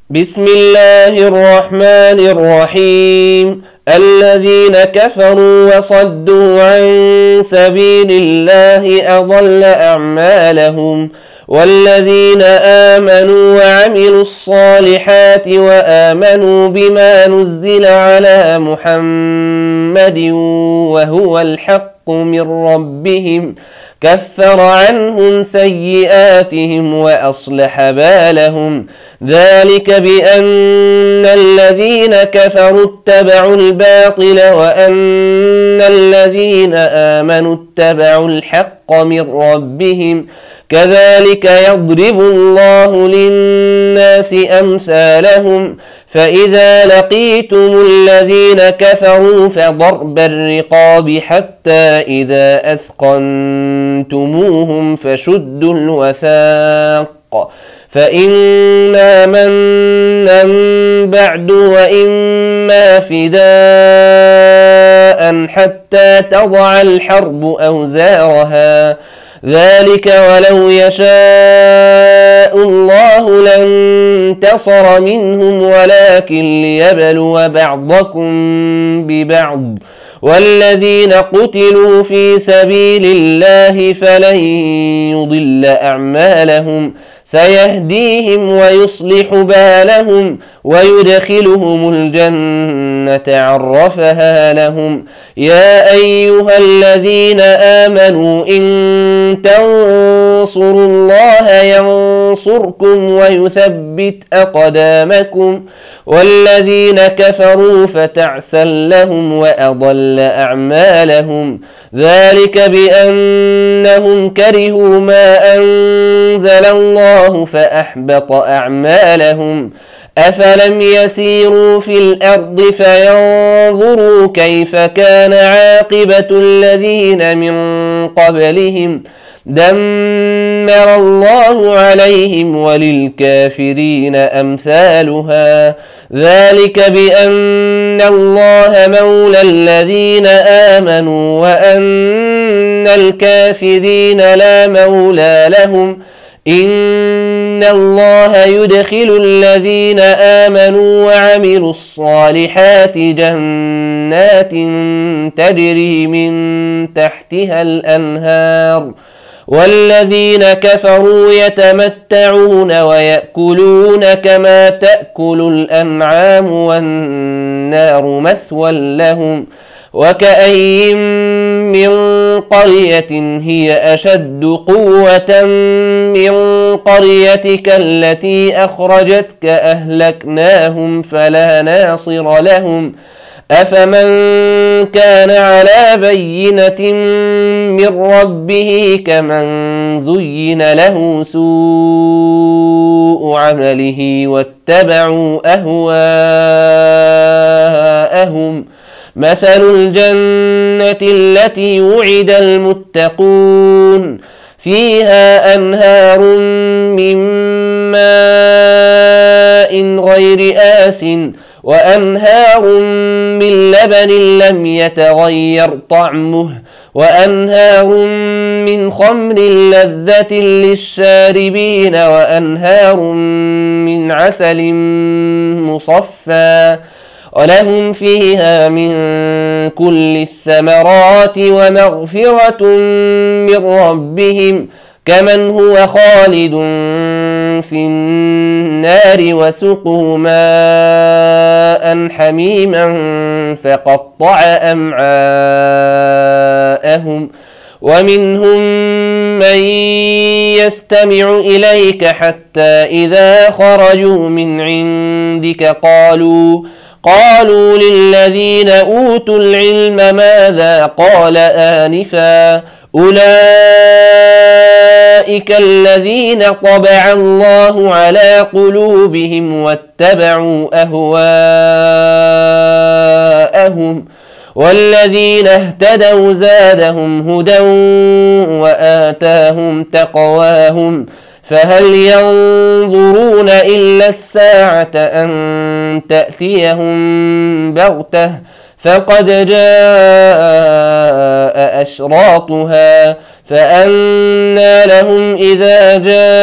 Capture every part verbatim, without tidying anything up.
بسم الله الرحمن الرحيم. الذين كفروا وصدوا عن سبيل الله أضل أعمالهم، والذين آمنوا وعملوا الصالحات وآمنوا بما نزل على محمد وهو الحق من ربهم كفر عنهم سيئاتهم وأصلح بالهم. ذلك بأن الذين كفروا اتبعوا الباطل وأن الذين آمنوا اتبعوا الحق من ربهم. كذلك يضرب الله للناس أمثالهم. فإذا لقيتم الذين كفروا فضرب الرقاب حتى إذا أثقنتموهم فشدوا الوثاق، فإما منا بعد وإما فداء حتى تضع الحرب أوزارها. ذلك ولو يشاء الله لانتصر منهم ولكن ليبلو بعضكم ببعض. والذين قتلوا في سبيل الله فلن يضل أعمالهم، سيهديهم ويصلح بالهم ويدخلهم الجنة عرفها لهم. يا أيها الذين آمنوا إن تنصروا الله ينصركم ويثبت أقدامكم. والذين كفروا فتعسا لهم وأضل أعمالهم. ذلك بأنهم كرهوا ما أنزل الله فأحبط أعمالهم. أفلم يسيروا في الأرض فينظروا كيف كان عاقبة الذين من قبلهم. دمر الله عليهم وللكافرين أمثالها. ذلك بأن الله مولى الذين آمنوا وأن الكافرين لا مولى لهم. إن الله يدخل الذين آمنوا وعملوا الصالحات جنات تجري من تحتها الأنهار، والذين كفروا يتمتعون ويأكلون كما تأكل الأنعام والنار مثوى لهم. وكأي من قرية هي أشد قوة من قريتك التي أخرجتك أهلكناهم فلا ناصر لهم. أفمن كان على بينة من ربه كمن زين له سوء عمله واتبعوا أهواءهم. مثل الجنة التي وعد المتقون فيها أنهار من ماء غير آسٍ وأنهار من لبن لم يتغير طعمه وأنهار من خمر لذة للشاربين وأنهار من عسل مصفى ولهم فيها من كل الثمرات ومغفرة من ربهم كمن هو خالد في النار وسقوا ماء حميما فقطع أمعاءهم. ومنهم من يستمع إليك حتى إذا خرجوا من عندك قالوا قالوا للذين أوتوا العلم ماذا قال آنفا أولئك الذين طبع الله على قلوبهم واتبعوا أهواءهم. والذين اهتدوا زادهم هدى وآتاهم تقواهم. فهل ينظرون إلا الساعة أن تأتيهم بغتة فقد جاء أشراطها فأنى لهم إذا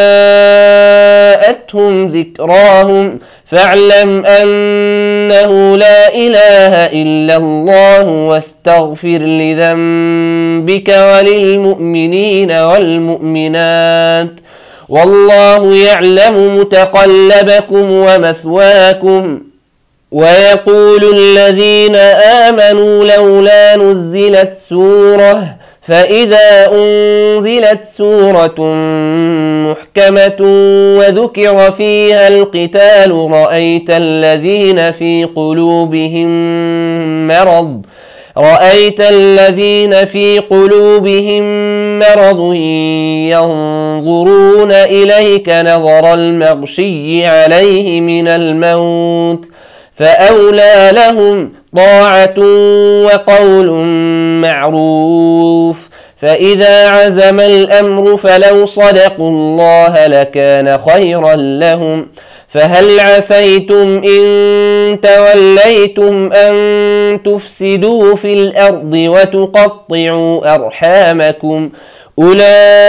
جاءتهم ذكراهم فاعلم أنه لا إله إلا الله واستغفر لذنبك وللمؤمنين والمؤمنات والله يعلم متقلبكم ومثواكم. ويقول الذين آمنوا لولا نزلت سورة فإذا أنزلت سورة محكمة وذكر فيها القتال رأيت الذين في قلوبهم مرض رأيت الذين في قلوبهم مرض ينظرون إليك نظر المغشي عليه من الموت فأولى لهم طاعة وقول معروف. فإذا عزم الأمر فلو صدقوا الله لكان خيرا لهم. فهل عسيتم إن توليتم أن تفسدوا في الأرض وتقطعوا أرحامكم أولئك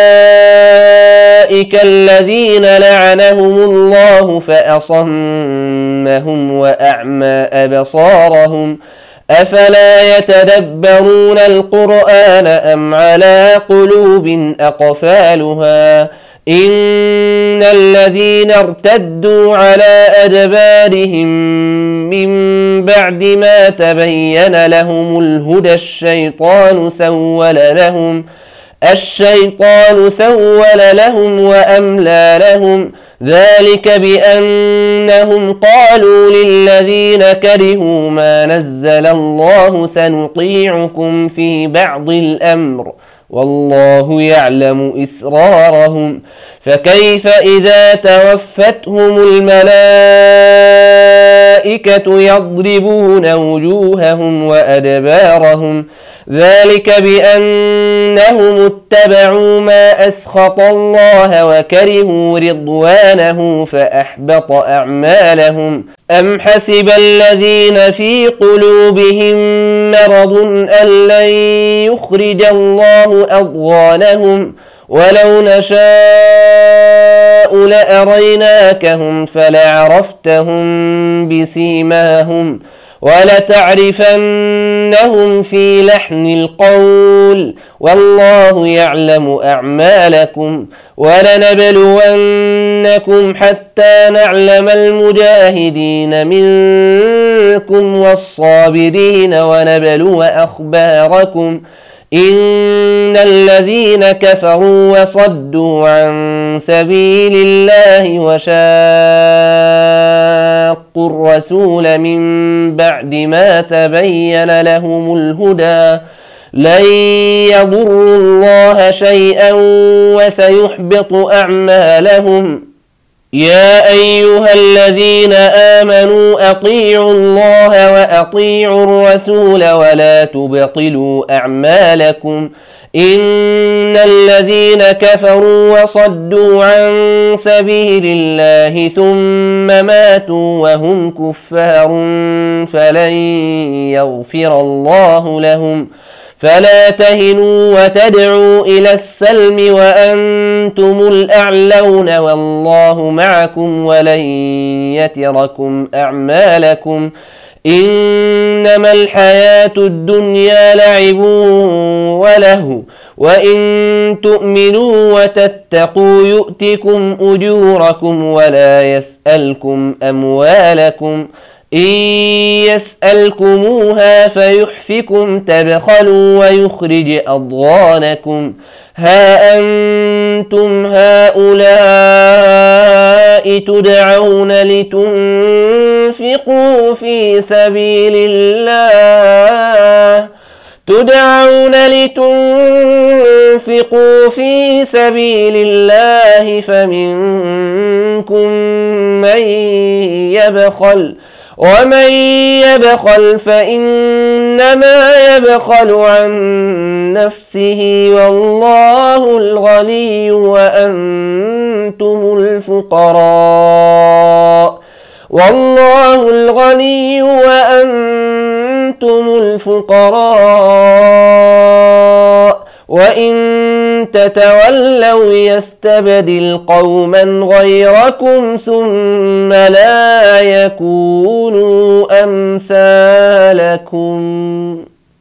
الذين لعنهم الله فأصمهم وأعمى أبصارهم أفلا يتدبرون القرآن أم على قلوب أقفالها إن الذين ارتدوا على أدبارهم من بعد ما تبين لهم الهدى الشيطان سول لهم الشيطان سول لهم وأملى لهم ذلك بأنهم قالوا للذين كرهوا ما نزل الله سنطيعكم في بعض الأمر والله يعلم إسرارهم. فكيف إذا توفتهم الملائكة يضربون وجوههم وأدبارهم ذلك بأنهم اتبعوا ما أسخط الله وكرهوا رضوانه فأحبط أعمالهم. أم حسب الذين في قلوبهم مرض أن لن يخرج الله أضغانهم ولو نشاء لأريناكهم فلعرفتهم بسيماهم ولتعرفنهم في لحن القول والله يعلم أعمالكم. ولنبلونكم حتى نعلم المجاهدين منكم والصابرين ونبلو أخباركم إن الذين كفروا وصدوا عن سبيل الله وشاقوا الرسول من بعد ما تبين لهم الهدى لن يضروا الله شيئا وسيحبط أعمالهم. يا أيها الذين آمنوا أطيعوا الله وأطيعوا الرسول ولا تبطلوا أعمالكم إن الذين كفروا وصدوا عن سبيل الله ثم ماتوا وهم كفار فلن يغفر الله لهم. فلا تهنوا وتدعوا إلى السلم وأنتم الأعلون والله معكم ولن يتركم أعمالكم إنما الحياة الدنيا لعب وله وإن تؤمنوا وتتقوا يؤتكم أجوركم ولا يسألكم أموالكم إن يسألكموها فيحفكم تبخلوا ويخرج أضغانكم. ها أنتم هؤلاء تدعون لتنفقوا في سبيل الله تدعون لتنفقوا في سبيل الله فمنكم من يبخل ومن يبخل فإنما يبخل عن نفسه والله الغني وأنتم الفقراء والله الغني وأنتم الفقراء وإن تتولوا يستبدل قوما غيركم ثم لا يكونوا أمثالكم.